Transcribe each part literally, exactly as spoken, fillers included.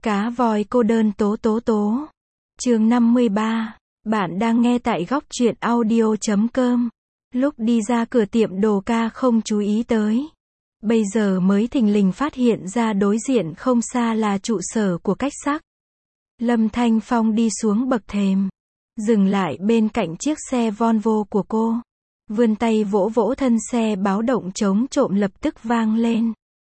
Cá voi cô đơn tố tố tố. Chương năm mươi ba. Bạn đang nghe tại góc truyện audio chấm com. Lúc đi ra cửa tiệm đồ ca không chú ý tới. Bây giờ mới thình lình phát hiện ra đối diện không xa là trụ sở của Cách Sắc. Lâm Thanh Phong đi xuống bậc thềm. Dừng lại bên cạnh chiếc xe Volvo của cô. Vươn tay vỗ vỗ thân xe, báo động chống trộm lập tức vang lên.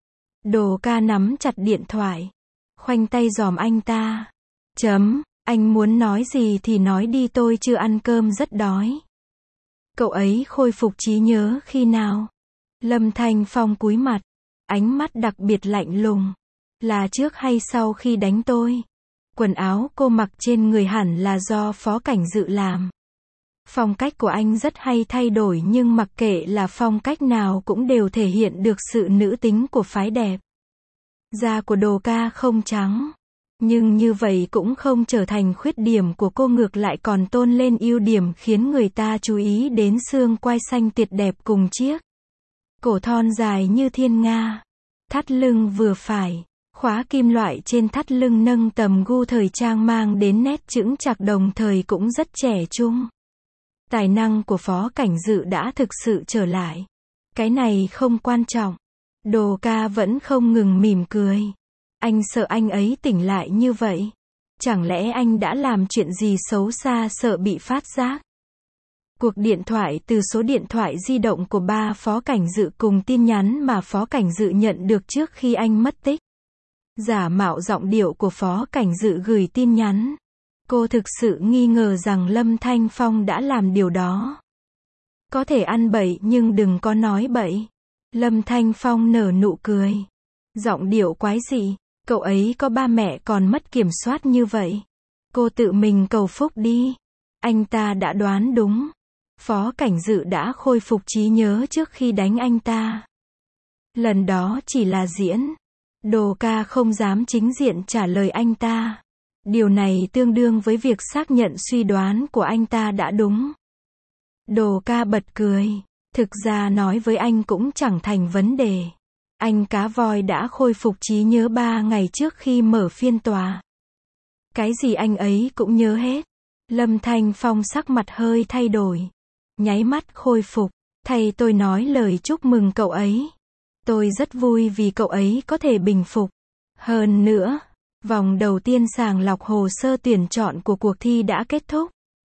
Đồ ca nắm chặt điện thoại. Khoanh tay giòm anh ta. Chấm, anh muốn nói gì thì nói đi, tôi chưa ăn cơm rất đói. Cậu ấy khôi phục trí nhớ khi nào? Lâm Thanh Phong cúi mặt. Ánh mắt đặc biệt lạnh lùng. Là trước hay sau khi đánh tôi? Quần áo cô mặc trên người hẳn là do Phó Cảnh Dự làm. Phong cách của anh rất hay thay đổi, nhưng mặc kệ là phong cách nào cũng đều thể hiện được sự nữ tính của phái đẹp. Da của đồ ca không trắng. Nhưng như vậy cũng không trở thành khuyết điểm của cô, ngược lại còn tôn lên ưu điểm, khiến người ta chú ý đến xương quai xanh tuyệt đẹp cùng chiếc cổ thon dài như thiên nga. Thắt lưng vừa phải. Khóa kim loại trên thắt lưng nâng tầm gu thời trang, mang đến nét chững chạc đồng thời cũng rất trẻ trung. Tài năng của Phó Cảnh Dự đã thực sự trở lại. Cái này không quan trọng. Đồ ca vẫn không ngừng mỉm cười. Anh sợ anh ấy tỉnh lại như vậy. Chẳng lẽ anh đã làm chuyện gì xấu xa sợ bị phát giác? Cuộc điện thoại từ số điện thoại di động của ba Phó Cảnh Dự cùng tin nhắn mà Phó Cảnh Dự nhận được trước khi anh mất tích. Giả mạo giọng điệu của Phó Cảnh Dự gửi tin nhắn. Cô thực sự nghi ngờ rằng Lâm Thanh Phong đã làm điều đó. Có thể ăn bậy nhưng đừng có nói bậy. Lâm Thanh Phong nở nụ cười. Giọng điệu quái dị. Cậu ấy có ba mẹ còn mất kiểm soát như vậy. Cô tự mình cầu phúc đi. Anh ta đã đoán đúng. Phó Cảnh Dự đã khôi phục trí nhớ trước khi đánh anh ta. Lần đó chỉ là diễn. Đồ ca không dám chính diện trả lời anh ta. Điều này tương đương với việc xác nhận suy đoán của anh ta đã đúng. Đồ ca bật cười. Thực ra nói với anh cũng chẳng thành vấn đề. Anh cá voi đã khôi phục trí nhớ ba ngày trước khi mở phiên tòa. Cái gì anh ấy cũng nhớ hết. Lâm Thanh Phong sắc mặt hơi thay đổi. Nháy mắt khôi phục. Thay tôi nói lời chúc mừng cậu ấy. Tôi rất vui vì cậu ấy có thể bình phục. Hơn nữa, vòng đầu tiên sàng lọc hồ sơ tuyển chọn của cuộc thi đã kết thúc.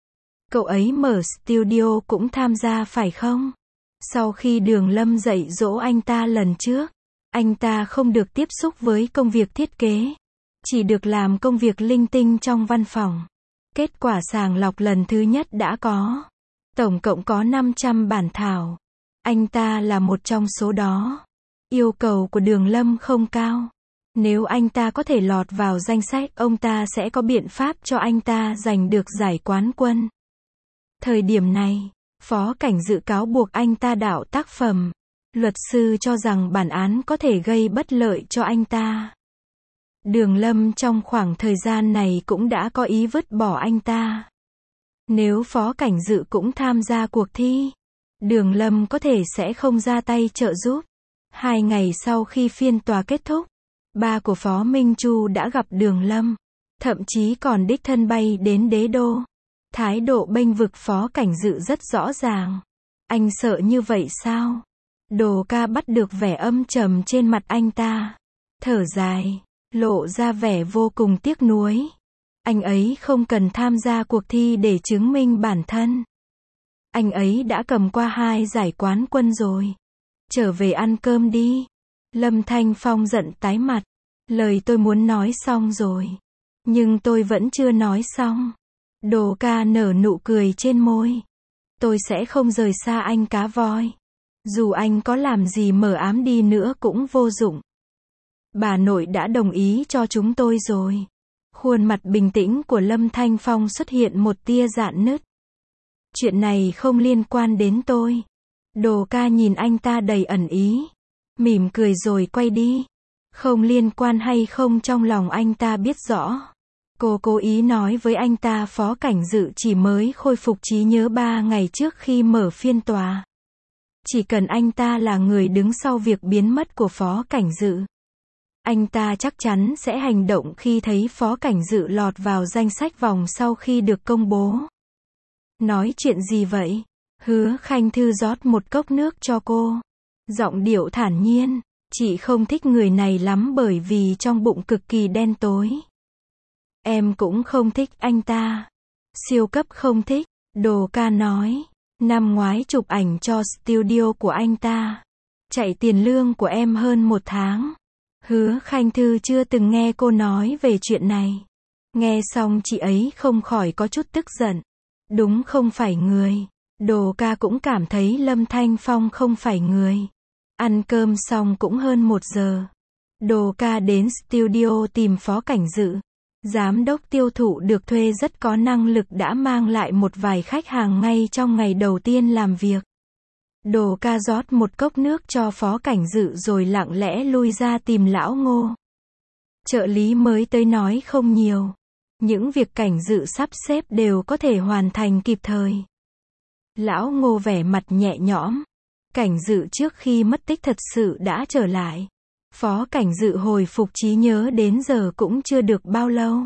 Cậu ấy mở studio cũng tham gia phải không? Sau khi Đường Lâm dạy dỗ anh ta lần trước, anh ta không được tiếp xúc với công việc thiết kế. Chỉ được làm công việc linh tinh trong văn phòng. Kết quả sàng lọc lần thứ nhất đã có. Tổng cộng có năm trăm bản thảo. Anh ta là một trong số đó. Yêu cầu của Đường Lâm không cao. Nếu anh ta có thể lọt vào danh sách, ông ta sẽ có biện pháp cho anh ta giành được giải quán quân. Thời điểm này, Phó Cảnh Dự cáo buộc anh ta đạo tác phẩm. Luật sư cho rằng bản án có thể gây bất lợi cho anh ta. Đường Lâm trong khoảng thời gian này cũng đã có ý vứt bỏ anh ta. Nếu Phó Cảnh Dự cũng tham gia cuộc thi, Đường Lâm có thể sẽ không ra tay trợ giúp. Hai ngày sau khi phiên tòa kết thúc, ba của Phó Minh Chu đã gặp Đường Lâm. Thậm chí còn đích thân bay đến đế đô. Thái độ bênh vực Phó Cảnh Dự rất rõ ràng. Anh sợ như vậy sao? Đồ ca bắt được vẻ âm trầm trên mặt anh ta. Thở dài, lộ ra vẻ vô cùng tiếc nuối. Anh ấy không cần tham gia cuộc thi để chứng minh bản thân. Anh ấy đã cầm qua hai giải quán quân rồi. Trở về ăn cơm đi. Lâm Thanh Phong giận tái mặt. Lời tôi muốn nói xong rồi. Nhưng tôi vẫn chưa nói xong. Đồ ca nở nụ cười trên môi. Tôi sẽ không rời xa anh cá voi. Dù anh có làm gì mờ ám đi nữa cũng vô dụng. Bà nội đã đồng ý cho chúng tôi rồi. Khuôn mặt bình tĩnh của Lâm Thanh Phong xuất hiện một tia rạn nứt. Chuyện này không liên quan đến tôi. Đồ ca nhìn anh ta đầy ẩn ý. Mỉm cười rồi quay đi. Không liên quan hay không trong lòng anh ta biết rõ. Cô cố ý nói với anh ta Phó Cảnh Dự chỉ mới khôi phục trí nhớ ba ngày trước khi mở phiên tòa. Chỉ cần anh ta là người đứng sau việc biến mất của Phó Cảnh Dự. Anh ta chắc chắn sẽ hành động khi thấy Phó Cảnh Dự lọt vào danh sách vòng sau khi được công bố. Nói chuyện gì vậy? Hứa Khanh Thư rót một cốc nước cho cô. Giọng điệu thản nhiên. Chị không thích người này lắm bởi vì trong bụng cực kỳ đen tối. Em cũng không thích anh ta. Siêu cấp không thích. Đồ Ca nói. Năm ngoái chụp ảnh cho studio của anh ta. Chạy tiền lương của em hơn một tháng. Hứa Khanh Thư chưa từng nghe cô nói về chuyện này. Nghe xong chị ấy không khỏi có chút tức giận. Đúng không phải người. Đồ Ca cũng cảm thấy Lâm Thanh Phong không phải người. Ăn cơm xong cũng hơn một giờ. Đồ Ca đến studio tìm Phó Cảnh Dự. Giám đốc tiêu thụ được thuê rất có năng lực đã mang lại một vài khách hàng ngay trong ngày đầu tiên làm việc. Đồ Ca rót một cốc nước cho Phó Cảnh Dự rồi lặng lẽ lui ra tìm lão Ngô. Trợ lý mới tới nói không nhiều. Những việc Cảnh Dự sắp xếp đều có thể hoàn thành kịp thời. Lão Ngô vẻ mặt nhẹ nhõm. Cảnh Dự trước khi mất tích thật sự đã trở lại. Phó Cảnh Dự hồi phục trí nhớ đến giờ cũng chưa được bao lâu.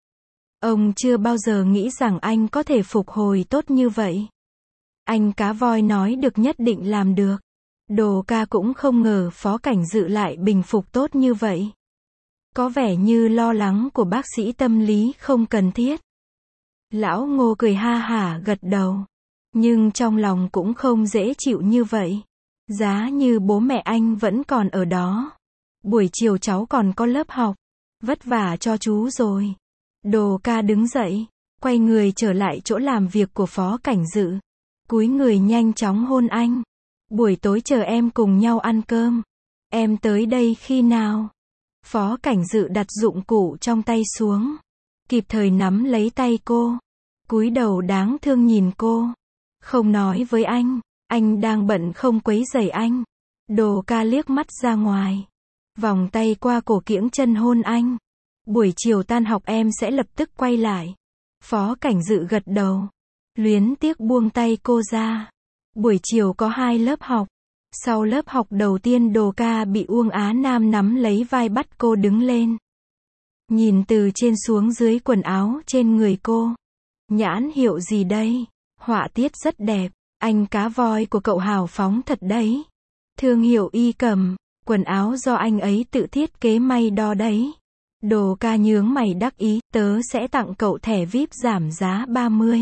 Ông chưa bao giờ nghĩ rằng anh có thể phục hồi tốt như vậy. Anh cá voi nói được nhất định làm được. Đồ Ca cũng không ngờ Phó Cảnh Dự lại bình phục tốt như vậy. Có vẻ như lo lắng của bác sĩ tâm lý không cần thiết. Lão Ngô cười ha hả gật đầu. Nhưng trong lòng cũng không dễ chịu như vậy. Giá như bố mẹ anh vẫn còn ở đó. Buổi chiều cháu còn có lớp học. Vất vả cho chú rồi. Đồ Ca đứng dậy. Quay người trở lại chỗ làm việc của Phó Cảnh Dự. Cúi người nhanh chóng hôn anh. Buổi tối chờ em cùng nhau ăn cơm. Em tới đây khi nào? Phó Cảnh Dự đặt dụng cụ trong tay xuống. Kịp thời nắm lấy tay cô. Cúi đầu đáng thương nhìn cô. Không nói với anh. Anh đang bận không quấy rầy anh. Đồ Ca liếc mắt ra ngoài. Vòng tay qua cổ kiễng chân hôn anh. Buổi chiều tan học em sẽ lập tức quay lại. Phó Cảnh Dự gật đầu. Luyến tiếc buông tay cô ra. Buổi chiều có hai lớp học. Sau lớp học đầu tiên Đồ Ca bị Uông Á Nam nắm lấy vai bắt cô đứng lên. Nhìn từ trên xuống dưới quần áo trên người cô. Nhãn hiệu gì đây? Họa tiết rất đẹp. Anh cá voi của cậu hào phóng thật đấy. Thương hiệu Y Cầm. Quần áo do anh ấy tự thiết kế may đo đấy. Đồ Ca nhướng mày đắc ý. Tớ sẽ tặng cậu thẻ vi ai pi giảm giá ba mươi.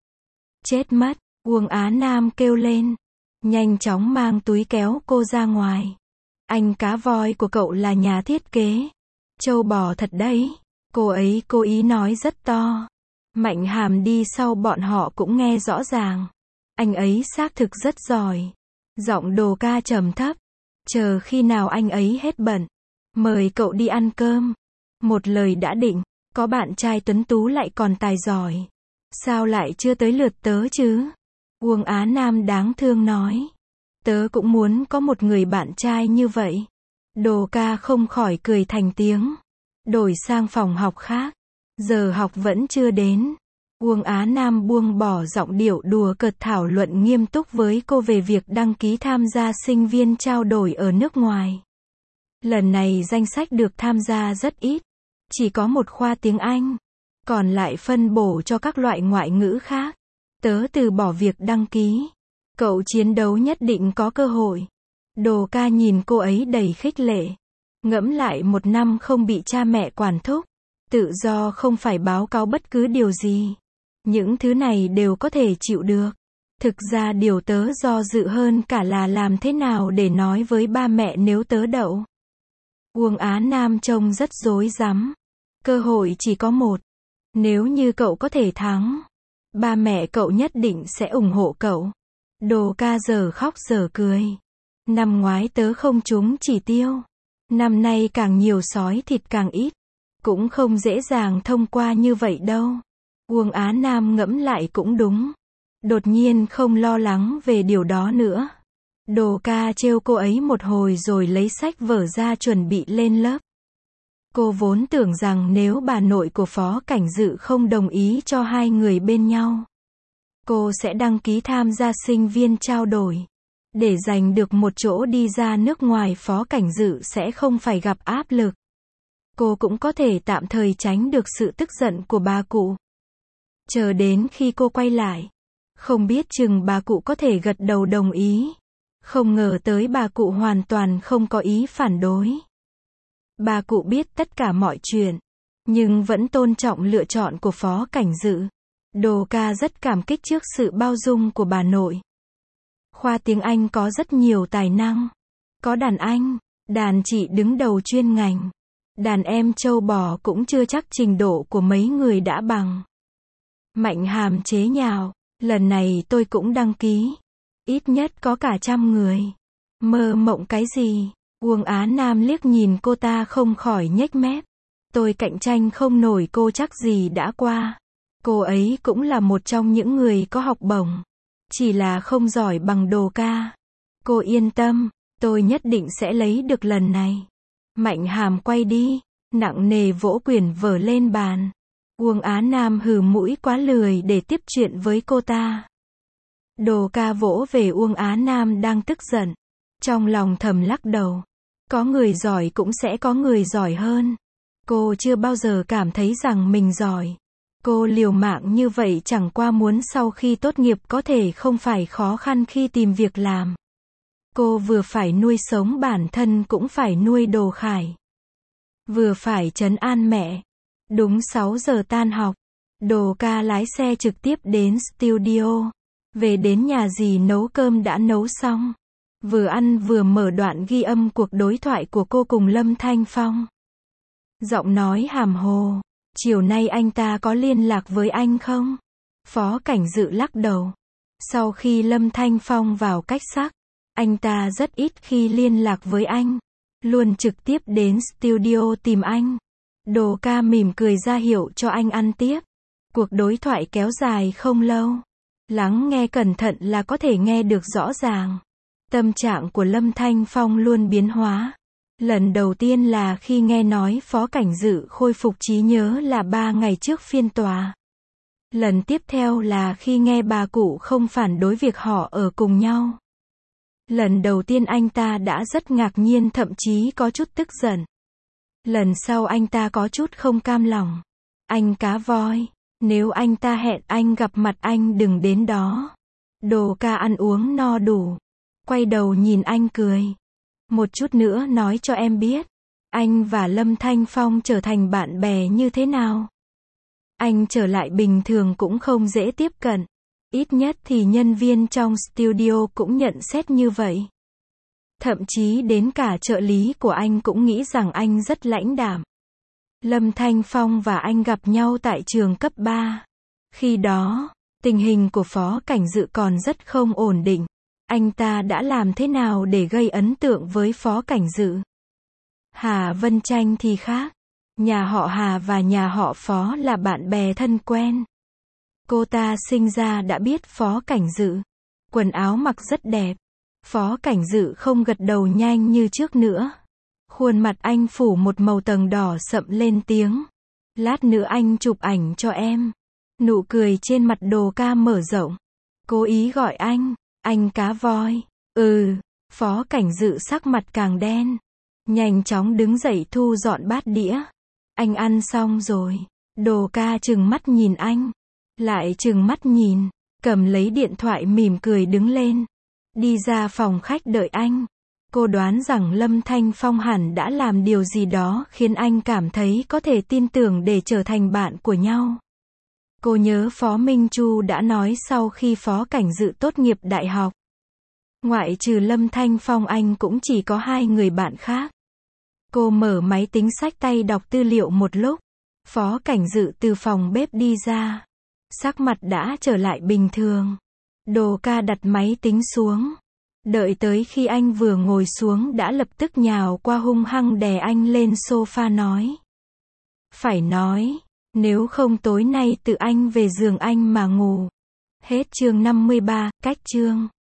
Chết mất. Uông Á Nam kêu lên. Nhanh chóng mang túi kéo cô ra ngoài. Anh cá voi của cậu là nhà thiết kế. Trâu bò thật đấy. Cô ấy cố ý nói rất to. Mạnh Hàm đi sau bọn họ cũng nghe rõ ràng. Anh ấy xác thực rất giỏi. Giọng Đồ Ca trầm thấp. Chờ khi nào anh ấy hết bận. Mời cậu đi ăn cơm. Một lời đã định. Có bạn trai tuấn tú lại còn tài giỏi. Sao lại chưa tới lượt tớ chứ? Uông Á Nam đáng thương nói. Tớ cũng muốn có một người bạn trai như vậy. Đồ Ca không khỏi cười thành tiếng. Đổi sang phòng học khác. Giờ học vẫn chưa đến. Uông Á Nam buông bỏ giọng điệu đùa cợt thảo luận nghiêm túc với cô về việc đăng ký tham gia sinh viên trao đổi ở nước ngoài. Lần này danh sách được tham gia rất ít. Chỉ có một khoa tiếng Anh. Còn lại phân bổ cho các loại ngoại ngữ khác. Tớ từ bỏ việc đăng ký. Cậu chiến đấu nhất định có cơ hội. Đồ Ca nhìn cô ấy đầy khích lệ. Ngẫm lại một năm không bị cha mẹ quản thúc. Tự do không phải báo cáo bất cứ điều gì. Những thứ này đều có thể chịu được. Thực ra điều tớ do dự hơn cả là làm thế nào để nói với ba mẹ nếu tớ đậu. Uông Á Nam trông rất rối rắm. Cơ hội chỉ có một. Nếu như cậu có thể thắng, ba mẹ cậu nhất định sẽ ủng hộ cậu. Đồ Ca giờ khóc giờ cười. Năm ngoái tớ không trúng chỉ tiêu. Năm nay càng nhiều sói thịt càng ít. Cũng không dễ dàng thông qua như vậy đâu. Uông Á Nam ngẫm lại cũng đúng. Đột nhiên không lo lắng về điều đó nữa. Đồ Ca trêu cô ấy một hồi rồi lấy sách vở ra chuẩn bị lên lớp. Cô vốn tưởng rằng nếu bà nội của Phó Cảnh Dự không đồng ý cho hai người bên nhau, cô sẽ đăng ký tham gia sinh viên trao đổi. Để giành được một chỗ đi ra nước ngoài Phó Cảnh Dự sẽ không phải gặp áp lực. cô cũng có thể tạm thời tránh được sự tức giận của bà cụ. Chờ đến khi cô quay lại, không biết chừng bà cụ có thể gật đầu đồng ý. Không ngờ tới bà cụ hoàn toàn không có ý phản đối. Bà cụ biết tất cả mọi chuyện, nhưng vẫn tôn trọng lựa chọn của Phó Cảnh Dự. Đồ ca rất cảm kích trước sự bao dung của bà nội. Khoa tiếng Anh có rất nhiều tài năng. Có đàn anh, đàn chị đứng đầu chuyên ngành. Đàn em trâu bò cũng chưa chắc trình độ của mấy người đã bằng. Mạnh Hàm chế nhạo, lần này tôi cũng đăng ký. Ít nhất có cả trăm người. Mơ mộng cái gì? Uông Á Nam liếc nhìn cô ta không khỏi nhếch mép. Tôi cạnh tranh không nổi cô chắc gì đã qua. Cô ấy cũng là một trong những người có học bổng. Chỉ là không giỏi bằng Đồ ca. Cô yên tâm, tôi nhất định sẽ lấy được lần này. Mạnh Hàm quay đi, nặng nề vỗ quyển vở lên bàn. Uông Á Nam hừ mũi quá lười để tiếp chuyện với cô ta. Đồ ca vỗ về Uông Á Nam đang tức giận. Trong lòng thầm lắc đầu. Có người giỏi cũng sẽ có người giỏi hơn. Cô chưa bao giờ cảm thấy rằng mình giỏi. Cô liều mạng như vậy chẳng qua muốn sau khi tốt nghiệp có thể không phải khó khăn khi tìm việc làm. Cô vừa phải nuôi sống bản thân cũng phải nuôi Đồ Khải. Vừa phải trấn an mẹ. Đúng sáu giờ tan học, Đồ ca lái xe trực tiếp đến studio. Về đến nhà dì nấu cơm đã nấu xong. Vừa ăn vừa mở đoạn ghi âm cuộc đối thoại của cô cùng Lâm Thanh Phong. Giọng nói hàm hồ. Chiều nay anh ta có liên lạc với anh không? Phó Cảnh Dự lắc đầu. Sau khi Lâm Thanh Phong vào cách sắc, anh ta rất ít khi liên lạc với anh. Luôn trực tiếp đến studio tìm anh. Đồ ca mỉm cười ra hiệu cho anh ăn tiếp. Cuộc đối thoại kéo dài không lâu. Lắng nghe cẩn thận là có thể nghe được rõ ràng. Tâm trạng của Lâm Thanh Phong luôn biến hóa. Lần đầu tiên là khi nghe nói Phó Cảnh Dự khôi phục trí nhớ là ba ngày trước phiên tòa. Lần tiếp theo là khi nghe bà cụ không phản đối việc họ ở cùng nhau. Lần đầu tiên anh ta đã rất ngạc nhiên, thậm chí có chút tức giận. Lần sau anh ta có chút không cam lòng. Anh cá voi, nếu anh ta hẹn anh gặp mặt anh đừng đến đó. Đồ ca ăn uống no đủ. Quay đầu nhìn anh cười. Một chút nữa nói cho em biết. Anh và Lâm Thanh Phong trở thành bạn bè như thế nào? Anh trở lại bình thường cũng không dễ tiếp cận. Ít nhất thì nhân viên trong studio cũng nhận xét như vậy. Thậm chí đến cả trợ lý của anh cũng nghĩ rằng anh rất lãnh đạm. Lâm Thanh Phong và anh gặp nhau tại trường cấp ba. Khi đó, tình hình của Phó Cảnh Dự còn rất không ổn định. Anh ta đã làm thế nào để gây ấn tượng với Phó Cảnh Dự? Hà Vân Tranh thì khác. Nhà họ Hà và nhà họ Phó là bạn bè thân quen. Cô ta sinh ra đã biết Phó Cảnh Dự. Quần áo mặc rất đẹp. Phó Cảnh Dự không gật đầu nhanh như trước nữa. Khuôn mặt anh phủ một màu tầng đỏ sậm, lên tiếng. Lát nữa anh chụp ảnh cho em. Nụ cười trên mặt Đồ ca mở rộng. Cố ý gọi anh. Anh cá voi. Ừ. Phó Cảnh Dự sắc mặt càng đen. Nhanh chóng đứng dậy thu dọn bát đĩa. Anh ăn xong rồi. Đồ ca trừng mắt nhìn anh. Lại trừng mắt nhìn. Cầm lấy điện thoại mỉm cười đứng lên. Đi ra phòng khách đợi anh. Cô đoán rằng Lâm Thanh Phong hẳn đã làm điều gì đó khiến anh cảm thấy có thể tin tưởng để trở thành bạn của nhau. Cô nhớ Phó Minh Chu đã nói sau khi Phó Cảnh Dự tốt nghiệp đại học. Ngoại trừ Lâm Thanh Phong anh cũng chỉ có hai người bạn khác. Cô mở máy tính xách tay đọc tư liệu một lúc. Phó Cảnh Dự từ phòng bếp đi ra. Sắc mặt đã trở lại bình thường. Đồ ca đặt máy tính xuống. Đợi tới khi anh vừa ngồi xuống đã lập tức nhào qua hung hăng đè anh lên sofa nói. Phải nói, nếu không tối nay tự anh về giường anh mà ngủ. Hết chương năm mươi ba, cách chương.